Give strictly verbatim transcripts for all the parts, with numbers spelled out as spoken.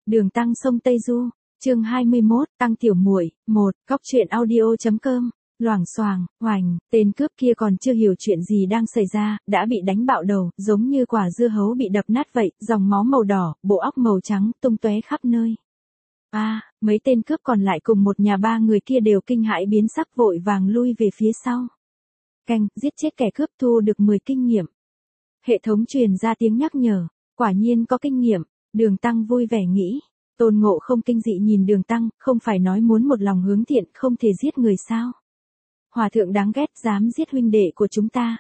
Đường Tăng sông Tây Du, chương hai mươi mốt, Tăng tiểu muội, một, Cóc truyện audio.com. Loảng xoảng, oành, tên cướp kia còn chưa hiểu chuyện gì đang xảy ra, đã bị đánh bạo đầu, giống như quả dưa hấu bị đập nát vậy, dòng máu màu đỏ, bộ óc màu trắng, tung tóe khắp nơi. A, à, mấy tên cướp còn lại cùng một nhà ba người kia đều kinh hãi biến sắc vội vàng lui về phía sau. Canh, giết chết kẻ cướp thu được mười kinh nghiệm. Hệ thống truyền ra tiếng nhắc nhở, quả nhiên có kinh nghiệm, Đường Tăng vui vẻ nghĩ. Tôn Ngộ Không kinh dị nhìn Đường Tăng, không phải nói muốn một lòng hướng thiện không thể giết người sao? Hòa thượng đáng ghét dám giết huynh đệ của chúng ta.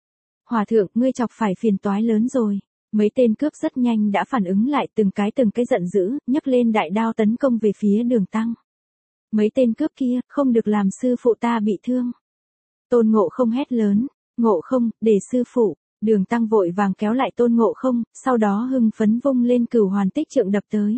Hòa thượng, ngươi chọc phải phiền toái lớn rồi. Mấy tên cướp rất nhanh đã phản ứng lại từng cái từng cái giận dữ, nhấc lên đại đao tấn công về phía Đường Tăng. Mấy tên cướp kia, không được làm sư phụ ta bị thương. Tôn Ngộ Không hét lớn, Ngộ Không, để sư phụ. Đường Tăng vội vàng kéo lại Tôn Ngộ Không, sau đó hưng phấn vung lên Cửu Hoàn Tích Trượng đập tới.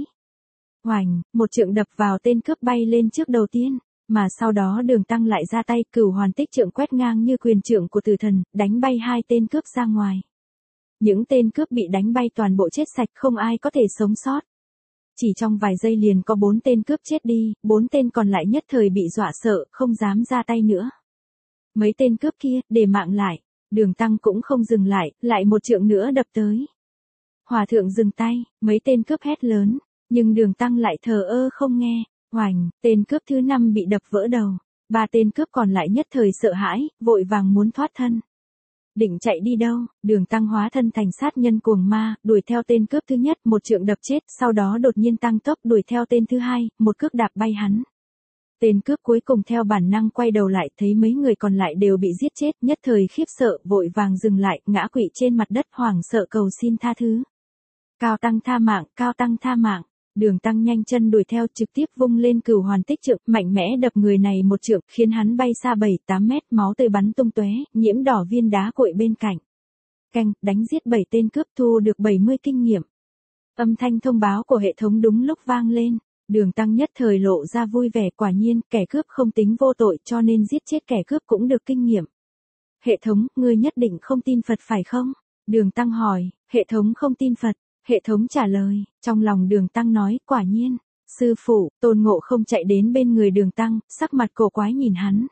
Oành, một trượng đập vào tên cướp bay lên trước đầu tiên, mà sau đó Đường Tăng lại ra tay, Cửu Hoàn Tích Trượng quét ngang như quyền trượng của tử thần, đánh bay hai tên cướp ra ngoài. Những tên cướp bị đánh bay toàn bộ chết sạch, không ai có thể sống sót. Chỉ trong vài giây liền có bốn tên cướp chết đi, bốn tên còn lại nhất thời bị dọa sợ, không dám ra tay nữa. Mấy tên cướp kia, để mạng lại. Đường Tăng cũng không dừng lại, lại một trượng nữa đập tới. Hòa thượng dừng tay, mấy tên cướp hét lớn, nhưng Đường Tăng lại thờ ơ không nghe. Oành, tên cướp thứ năm bị đập vỡ đầu. Ba tên cướp còn lại nhất thời sợ hãi, vội vàng muốn thoát thân. Định chạy đi đâu? Đường Tăng hóa thân thành sát nhân cuồng ma, đuổi theo tên cướp thứ nhất, một trượng đập chết, sau đó đột nhiên tăng tốc đuổi theo tên thứ hai, một cước đạp bay hắn. Tên cướp cuối cùng theo bản năng quay đầu lại, thấy mấy người còn lại đều bị giết chết, nhất thời khiếp sợ, vội vàng dừng lại, ngã quỵ trên mặt đất hoảng sợ cầu xin tha thứ. Cao Tăng tha mạng, Cao Tăng tha mạng. Đường Tăng nhanh chân đuổi theo, trực tiếp vung lên Cửu Hoàn Tích Trượng, mạnh mẽ đập người này một trượng, khiến hắn bay xa bảy tám mét, máu tươi bắn tung tóe, nhiễm đỏ viên đá cuội bên cạnh. Canh, đánh giết bảy tên cướp thu được bảy mươi kinh nghiệm. Âm thanh thông báo của hệ thống đúng lúc vang lên. Đường Tăng nhất thời lộ ra vui vẻ, quả nhiên, kẻ cướp không tính vô tội cho nên giết chết kẻ cướp cũng được kinh nghiệm. Hệ thống, ngươi nhất định không tin Phật phải không? Đường Tăng hỏi, hệ thống không tin Phật. Hệ thống trả lời, trong lòng Đường Tăng nói, quả nhiên. Sư phụ, Tôn Ngộ Không chạy đến bên người Đường Tăng, sắc mặt cổ quái nhìn hắn.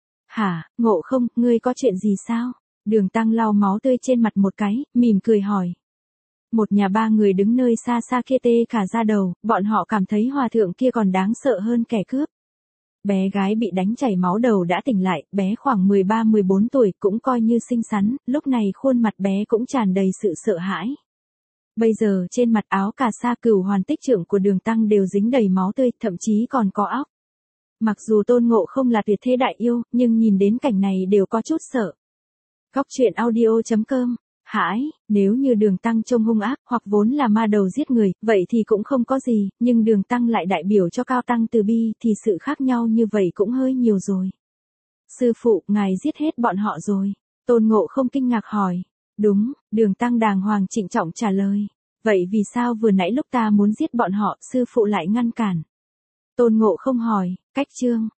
Hả, Ngộ Không, ngươi có chuyện gì sao? Đường Tăng lau máu tươi trên mặt một cái, mỉm cười hỏi. Một nhà ba người đứng nơi xa xa kia tê cả da đầu, bọn họ cảm thấy hòa thượng kia còn đáng sợ hơn kẻ cướp. Bé gái bị đánh chảy máu đầu đã tỉnh lại, bé khoảng mười ba mười bốn tuổi, cũng coi như xinh xắn, lúc này khuôn mặt bé cũng tràn đầy sự sợ hãi. Bây giờ trên mặt áo cà sa Cửu Hoàn Tích Trượng của Đường Tăng đều dính đầy máu tươi, thậm chí còn có óc. Mặc dù Tôn Ngộ Không là tuyệt thế đại yêu, nhưng nhìn đến cảnh này đều có chút sợ. Cóc truyện audio.com. Hãi, nếu như Đường Tăng trông hung ác, hoặc vốn là ma đầu giết người, vậy thì cũng không có gì, nhưng Đường Tăng lại đại biểu cho Cao Tăng từ bi, thì sự khác nhau như vậy cũng hơi nhiều rồi. Sư phụ, ngài giết hết bọn họ rồi. Tôn Ngộ Không kinh ngạc hỏi. Đúng, Đường Tăng đàng hoàng trịnh trọng trả lời. Vậy vì sao vừa nãy lúc ta muốn giết bọn họ, sư phụ lại ngăn cản? Tôn Ngộ Không hỏi, cách chương,